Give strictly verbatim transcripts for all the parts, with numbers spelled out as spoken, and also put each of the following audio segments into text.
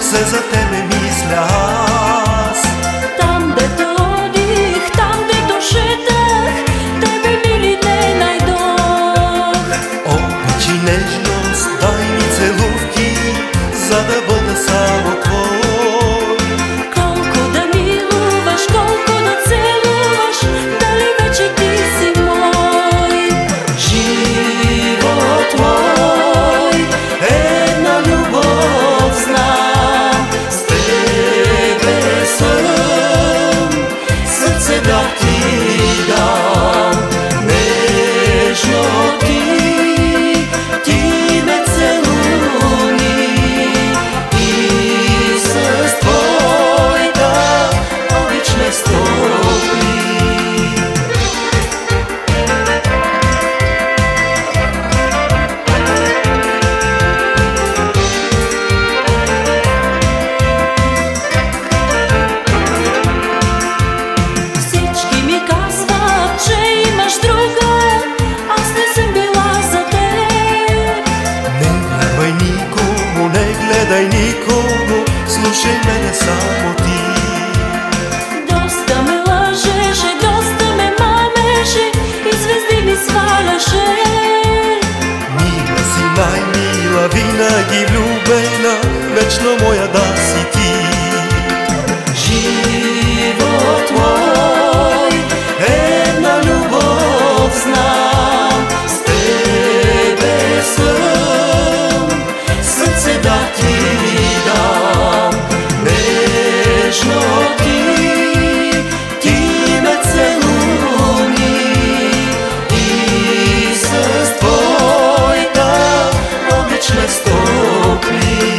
все за тебе мисля аз. Там дето одих, там дето шетах, тебе мили не найдох. Обич и нежност, дай ми целувки, за да бъда само твой. Колко да милуваш, колко да целуваш, дали вече ти си мой? Живот мой, една любов знам, с тебе съм, сърце да ти дам. Нежно ти, ти ме целуни и с твоята обич ме стопли. Всички ми казват, че имаш друга, аз не съм била за теб. Не вярвай никому, не гледай никому, слушай мене само ти. Доста ме лъжеше, доста ме мамеше и звезди ми сваляше. Мила си, най-мила, винаги влюбена, вечно моя да си ти. Живот мой, една любов знам, с тебе съм, сърце да ти дам. Нежно ти, ти ме целуни и с твоята обич ме стопли.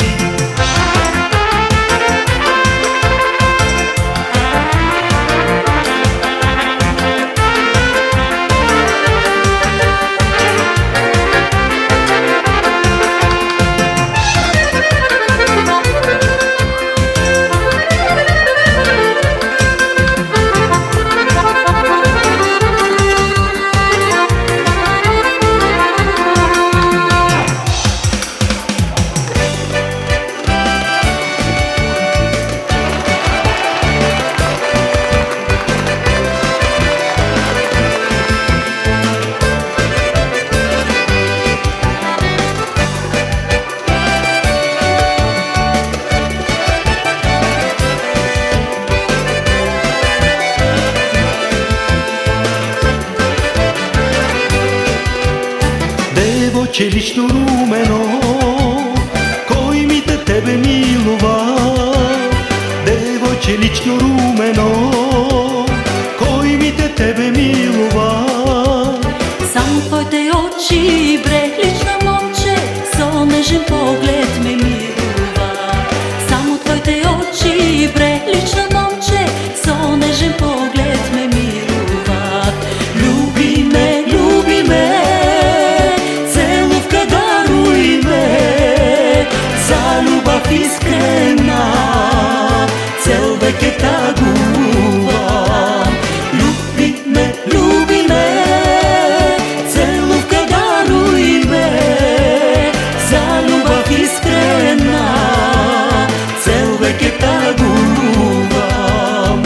Девойче лично румено, кой ми те тебе милува? Девойче лично румено, кой ми те тебе милува? Само твоите очи, бре, лично момче, со нежен поглед ме милува. Само твоите очи, бре, лично момче, со нежен поглед ме милува. Люби ме, люби ме, целувка даруй ме, за любов искрена, цел век е тагувам. Люби ме, люби ме, целувка даруй ме, за любов искрена, цел век е тагувам.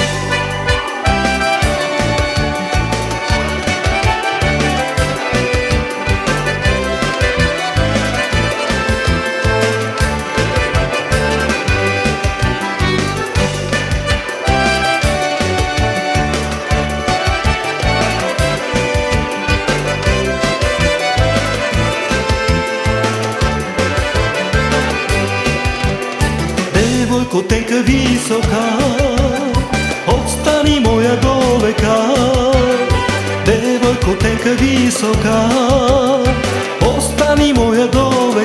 Котенка висока, отстани моя до века. Девойко, котенка висока, остани моя до века.